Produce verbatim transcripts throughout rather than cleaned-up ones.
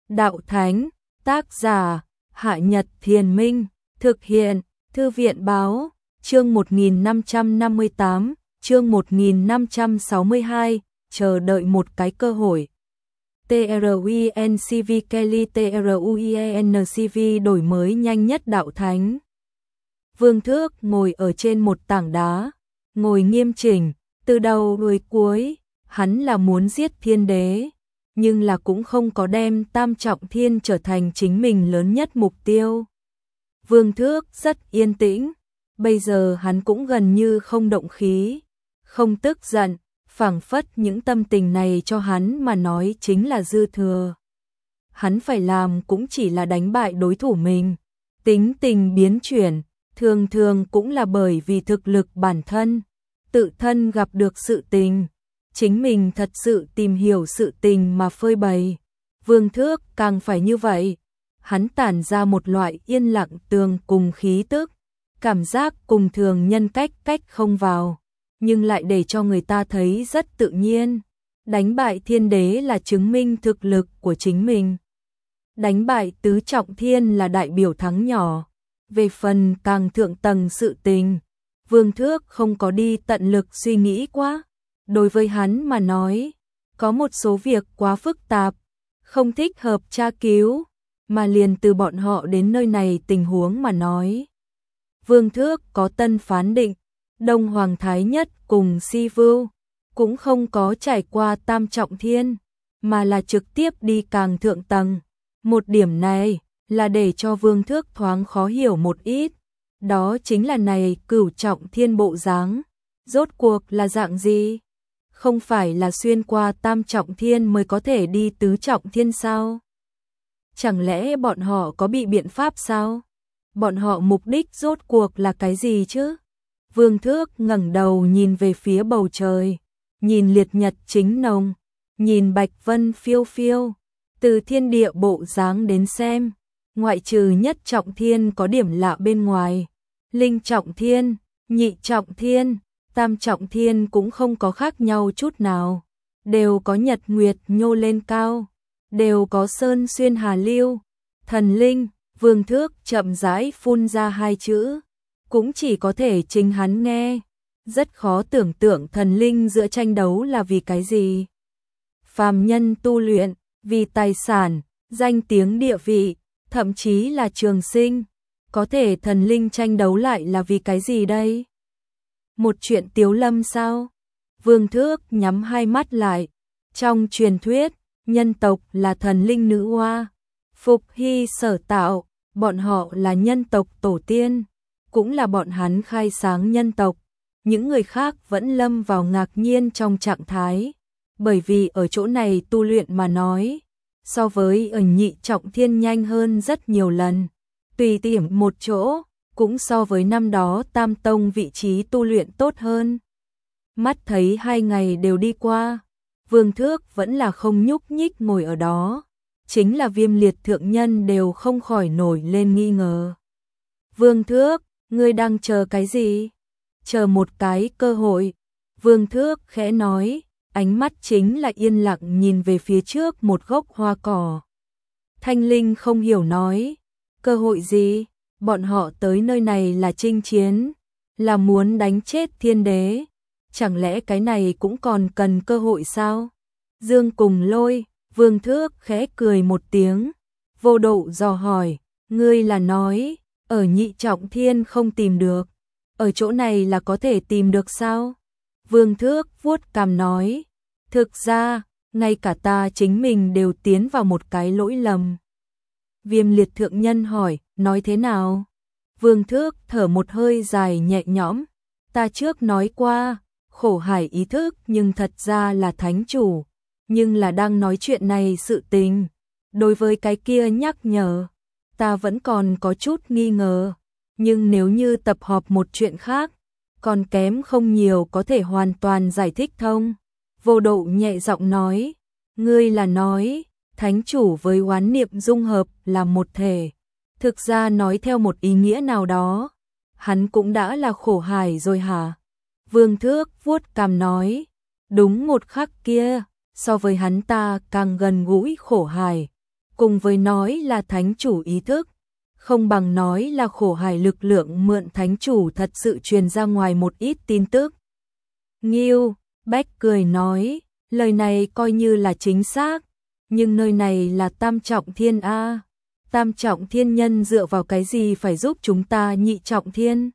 Đạo Thánh, tác giả, Hạ Nhật Thiền Minh, thực hiện, Thư viện Báo, chương một nghìn năm trăm năm mươi tám, chương một nghìn năm trăm sáu mươi hai, chờ đợi một cái cơ hội. TRUINCV Kelly TRUINCV đổi mới nhanh nhất Đạo Thánh. Vương Thước ngồi ở trên một tảng đá, ngồi nghiêm chỉnh, từ đầu đuôi cuối, hắn là muốn giết thiên đế, nhưng là cũng không có đem Tam Trọng Thiên trở thành chính mình lớn nhất mục tiêu. Vương Thước rất yên tĩnh, bây giờ hắn cũng gần như không động khí, không tức giận, phảng phất những tâm tình này cho hắn mà nói chính là dư thừa. Hắn phải làm cũng chỉ là đánh bại đối thủ mình, tính tình biến chuyển, thường thường cũng là bởi vì thực lực bản thân, tự thân gặp được sự tình, chính mình thật sự tìm hiểu sự tình mà phơi bày. Vương Thước càng phải như vậy, hắn tản ra một loại yên lặng tường cùng khí tức, cảm giác cùng thường nhân cách cách không vào, nhưng lại để cho người ta thấy rất tự nhiên. Đánh bại thiên đế là chứng minh thực lực của chính mình. Đánh bại tứ trọng thiên là đại biểu thắng nhỏ. Về phần càng thượng tầng sự tình, Vương Thước không có đi tận lực suy nghĩ quá. Đối với hắn mà nói, có một số việc quá phức tạp, không thích hợp tra cứu, mà liền từ bọn họ đến nơi này tình huống mà nói. Vương Thước có tân phán định, Đông Hoàng Thái Nhất cùng Si Vưu cũng không có trải qua Tam Trọng Thiên, mà là trực tiếp đi càng thượng tầng. Một điểm này là để cho Vương Thước thoáng khó hiểu một ít, đó chính là này Cửu Trọng Thiên bộ dáng, rốt cuộc là dạng gì? Không phải là xuyên qua Tam Trọng Thiên mới có thể đi Tứ Trọng Thiên sao? Chẳng lẽ bọn họ có bị biện pháp sao? Bọn họ mục đích rốt cuộc là cái gì chứ? Vương Thước ngẩng đầu nhìn về phía bầu trời, nhìn liệt nhật chính nồng, nhìn bạch vân phiêu phiêu, từ thiên địa bộ dáng đến xem, ngoại trừ nhất trọng thiên có điểm lạ bên ngoài, linh trọng thiên, nhị trọng thiên, tam trọng thiên cũng không có khác nhau chút nào, đều có nhật nguyệt nhô lên cao, đều có sơn xuyên hà lưu, thần linh. Vương Thước chậm rãi phun ra hai chữ, cũng chỉ có thể chính hắn nghe, rất khó tưởng tượng thần linh giữa tranh đấu là vì cái gì. Phàm nhân tu luyện, vì tài sản, danh tiếng địa vị, thậm chí là trường sinh, có thể thần linh tranh đấu lại là vì cái gì đây? Một chuyện tiếu lâm sao? Vương Thước nhắm hai mắt lại, trong truyền thuyết, nhân tộc là thần linh nữ hoa, Phục Hy sở tạo, bọn họ là nhân tộc tổ tiên, cũng là bọn hắn khai sáng nhân tộc. Những người khác vẫn lâm vào ngạc nhiên trong trạng thái, bởi vì ở chỗ này tu luyện mà nói, so với ở nhị trọng thiên nhanh hơn rất nhiều lần. Tùy tiệm một chỗ, cũng so với năm đó Tam Tông vị trí tu luyện tốt hơn. Mắt thấy hai ngày đều đi qua, Vương Thước vẫn là không nhúc nhích ngồi ở đó. Chính là Viêm Liệt thượng nhân đều không khỏi nổi lên nghi ngờ. Vương Thước, ngươi đang chờ cái gì? Chờ một cái cơ hội. Vương Thước khẽ nói, ánh mắt chính là yên lặng nhìn về phía trước một gốc hoa cỏ. Thanh Linh không hiểu nói, cơ hội gì? Bọn họ tới nơi này là chinh chiến, là muốn đánh chết thiên đế. Chẳng lẽ cái này cũng còn cần cơ hội sao? Dương cùng Lôi. Vương Thước khẽ cười một tiếng, vô độ dò hỏi, ngươi là nói, ở nhị trọng thiên không tìm được, ở chỗ này là có thể tìm được sao? Vương Thước vuốt cằm nói, thực ra, ngay cả ta chính mình đều tiến vào một cái lỗi lầm. Viêm Liệt thượng nhân hỏi, nói thế nào? Vương Thước thở một hơi dài nhẹ nhõm, ta trước nói qua, khổ hải ý thức nhưng thật ra là thánh chủ. Nhưng là đang nói chuyện này sự tình, đối với cái kia nhắc nhở, ta vẫn còn có chút nghi ngờ, nhưng nếu như tập hợp một chuyện khác, còn kém không nhiều có thể hoàn toàn giải thích thông. Vô độ nhẹ giọng nói, ngươi là nói, thánh chủ với oán niệm dung hợp là một thể, thực ra nói theo một ý nghĩa nào đó, hắn cũng đã là khổ hải rồi hả? Vương Thước vuốt cằm nói, đúng một khắc kia. So với hắn ta càng gần gũi khổ hải, cùng với nói là thánh chủ ý thức, không bằng nói là khổ hải lực lượng mượn thánh chủ thật sự truyền ra ngoài một ít tin tức. Ngưu Bách cười nói, lời này coi như là chính xác, nhưng nơi này là tam trọng thiên a. Tam trọng thiên nhân dựa vào cái gì phải giúp chúng ta nhị trọng thiên?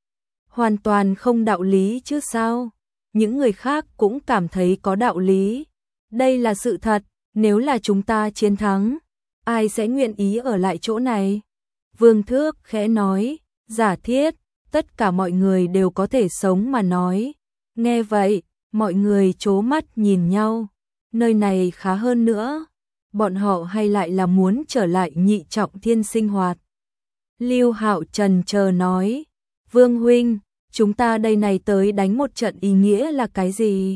Hoàn toàn không đạo lý chứ sao? Những người khác cũng cảm thấy có đạo lý. Đây là sự thật, nếu là chúng ta chiến thắng, ai sẽ nguyện ý ở lại chỗ này? Vương Thước khẽ nói, giả thiết, tất cả mọi người đều có thể sống mà nói. Nghe vậy, mọi người trố mắt nhìn nhau, nơi này khá hơn nữa. Bọn họ hay lại là muốn trở lại nhị trọng thiên sinh hoạt? Lưu Hạo trần chờ nói, Vương huynh, chúng ta đây này tới đánh một trận ý nghĩa là cái gì?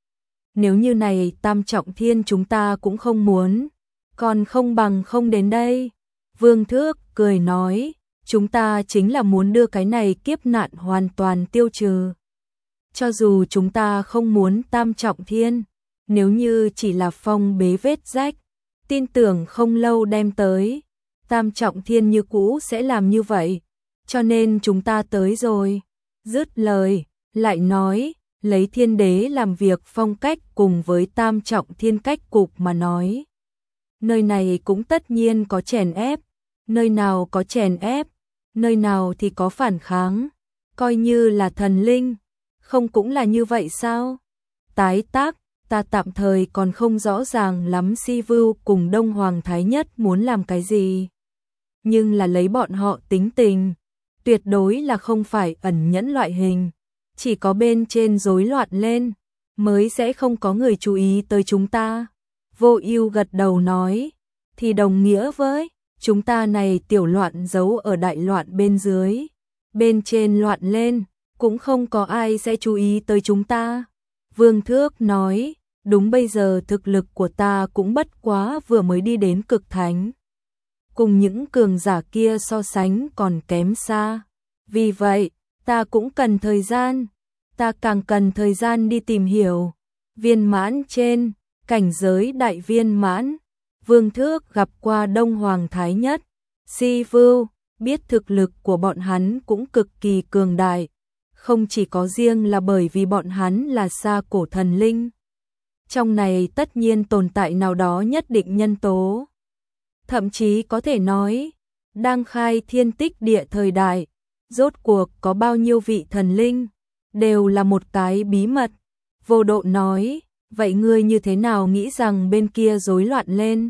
Nếu như này tam trọng thiên chúng ta cũng không muốn, còn không bằng không đến đây. Vương Thước cười nói, chúng ta chính là muốn đưa cái này kiếp nạn hoàn toàn tiêu trừ. Cho dù chúng ta không muốn tam trọng thiên, nếu như chỉ là phong bế vết rách, tin tưởng không lâu đem tới, tam trọng thiên như cũ sẽ làm như vậy, cho nên chúng ta tới rồi. Dứt lời, lại nói, lấy thiên đế làm việc phong cách cùng với tam trọng thiên cách cục mà nói. Nơi này cũng tất nhiên có chèn ép, nơi nào có chèn ép, nơi nào thì có phản kháng, coi như là thần linh, không cũng là như vậy sao? Tái tác, ta tạm thời còn không rõ ràng lắm Si Vưu cùng Đông Hoàng Thái Nhất muốn làm cái gì. Nhưng là lấy bọn họ tính tình, tuyệt đối là không phải ẩn nhẫn loại hình. Chỉ có bên trên rối loạn lên, mới sẽ không có người chú ý tới chúng ta. Vô Ưu gật đầu nói, thì đồng nghĩa với, chúng ta này tiểu loạn giấu ở đại loạn bên dưới. Bên trên loạn lên, cũng không có ai sẽ chú ý tới chúng ta. Vương Thước nói, đúng bây giờ thực lực của ta cũng bất quá vừa mới đi đến cực thánh. Cùng những cường giả kia so sánh còn kém xa. Vì vậy, ta cũng cần thời gian, ta càng cần thời gian đi tìm hiểu. Viên mãn trên, cảnh giới đại viên mãn, Vương Thước gặp qua Đông Hoàng Thái Nhất, Si Vưu, biết thực lực của bọn hắn cũng cực kỳ cường đại. Không chỉ có riêng là bởi vì bọn hắn là xa cổ thần linh. Trong này tất nhiên tồn tại nào đó nhất định nhân tố. Thậm chí có thể nói, đang khai thiên tích địa thời đại, rốt cuộc có bao nhiêu vị thần linh, đều là một cái bí mật. Vô Độ nói, vậy ngươi như thế nào nghĩ rằng bên kia rối loạn lên?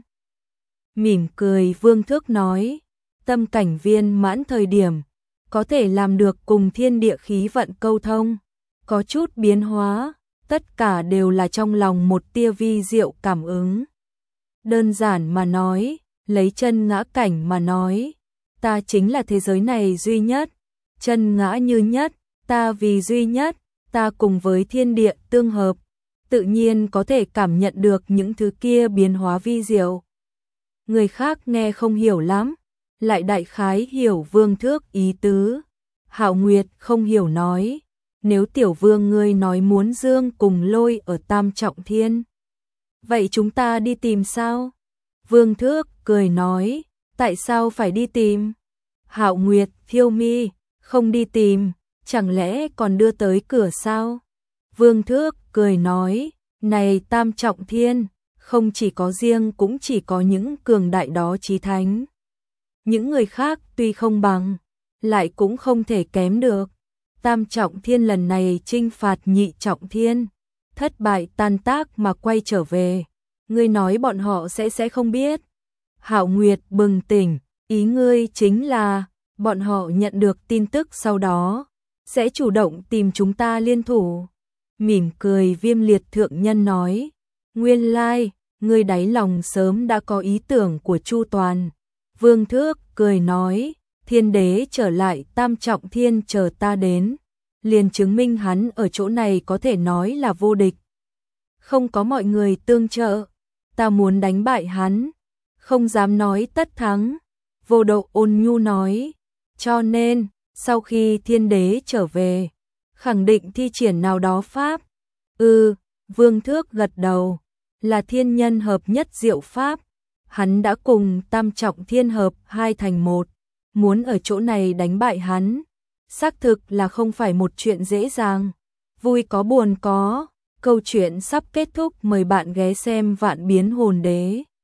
Mỉm cười Vương Thước nói, tâm cảnh viên mãn thời điểm, có thể làm được cùng thiên địa khí vận câu thông, có chút biến hóa, tất cả đều là trong lòng một tia vi diệu cảm ứng. Đơn giản mà nói, lấy chân ngã cảnh mà nói, ta chính là thế giới này duy nhất, chân ngã như nhất, ta vì duy nhất, ta cùng với thiên địa tương hợp, tự nhiên có thể cảm nhận được những thứ kia biến hóa vi diệu. Người khác nghe không hiểu lắm, lại đại khái hiểu Vương Thước ý tứ. Hạo Nguyệt không hiểu nói, nếu tiểu vương ngươi nói muốn dương cùng lôi ở tam trọng thiên, vậy chúng ta đi tìm sao? Vương Thước cười nói, tại sao phải đi tìm? Hạo Nguyệt thiêu mi, không đi tìm, chẳng lẽ còn đưa tới cửa sao? Vương Thước cười nói, này tam trọng thiên, không chỉ có riêng cũng chỉ có những cường đại đó chí thánh. Những người khác tuy không bằng, lại cũng không thể kém được. Tam trọng thiên lần này chinh phạt nhị trọng thiên, thất bại tan tác mà quay trở về. Ngươi nói bọn họ sẽ sẽ không biết. Hạo Nguyệt bừng tỉnh, ý ngươi chính là, bọn họ nhận được tin tức sau đó, sẽ chủ động tìm chúng ta liên thủ. Mỉm cười Viêm Liệt thượng nhân nói, nguyên lai, ngươi đáy lòng sớm đã có ý tưởng của chu toàn. Vương Thước cười nói, thiên đế trở lại tam trọng thiên chờ ta đến, liền chứng minh hắn ở chỗ này có thể nói là vô địch. Không có mọi người tương trợ, ta muốn đánh bại hắn, không dám nói tất thắng. Vô Độ ôn nhu nói, cho nên, sau khi thiên đế trở về, khẳng định thi triển nào đó pháp. Ừ, Vương Thước gật đầu, là thiên nhân hợp nhất diệu pháp. hắn đã cùng Tam Trọng Thiên hợp hai thành một, muốn ở chỗ này đánh bại hắn, xác thực là không phải một chuyện dễ dàng. Vui có buồn có, câu chuyện sắp kết thúc, mời bạn ghé xem Vạn Biến Hồn Đế.